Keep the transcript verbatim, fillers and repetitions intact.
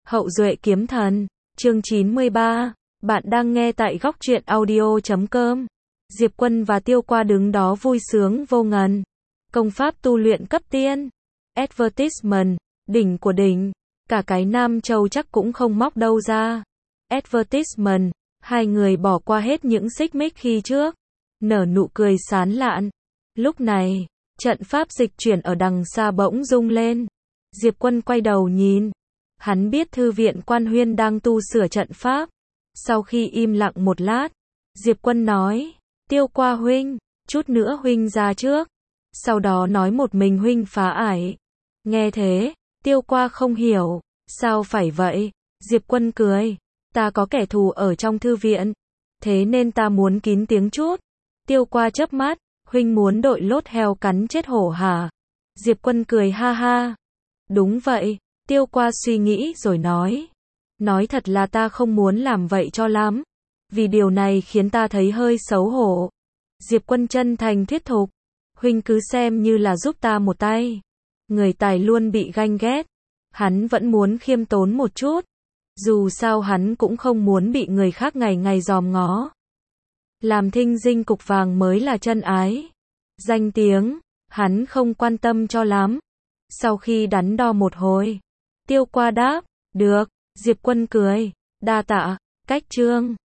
Hậu duệ kiếm thần, chương chín mươi ba, bạn đang nghe tại góc truyện audio chấm com. Diệp Quân và Tiêu Qua đứng đó vui sướng vô ngần. Công pháp tu luyện cấp tiên. Advertisement, đỉnh của đỉnh. Cả cái Nam Châu chắc cũng không móc đâu ra. Advertisement, hai người bỏ qua hết những xích mích khi trước. Nở nụ cười sán lạn. Lúc này, trận pháp dịch chuyển ở đằng xa bỗng rung lên. Diệp Quân quay đầu nhìn. Hắn biết thư viện Quan Huyên đang tu sửa trận pháp. Sau khi im lặng một lát, Diệp Quân nói, Tiêu Qua huynh, chút nữa huynh ra trước. Sau đó nói một mình huynh phá ải. Nghe thế, Tiêu Qua không hiểu, sao phải vậy? Diệp Quân cười, ta có kẻ thù ở trong thư viện, thế nên ta muốn kín tiếng chút. Tiêu Qua chớp mắt, huynh muốn đội lốt heo cắn chết hổ hả? Diệp Quân cười ha ha. Đúng vậy. Tiêu Qua suy nghĩ rồi nói. Nói thật là ta không muốn làm vậy cho lắm. Vì điều này khiến ta thấy hơi xấu hổ. Diệp Quân chân thành thuyết thục. Huynh cứ xem như là giúp ta một tay. Người tài luôn bị ganh ghét. Hắn vẫn muốn khiêm tốn một chút. Dù sao hắn cũng không muốn bị người khác ngày ngày dòm ngó. Làm thinh dinh cục vàng mới là chân ái. Danh tiếng, hắn không quan tâm cho lắm. Sau khi đắn đo một hồi, Tiêu Qua đáp, được. Diệp Quân cười, đa tạ, cách chương.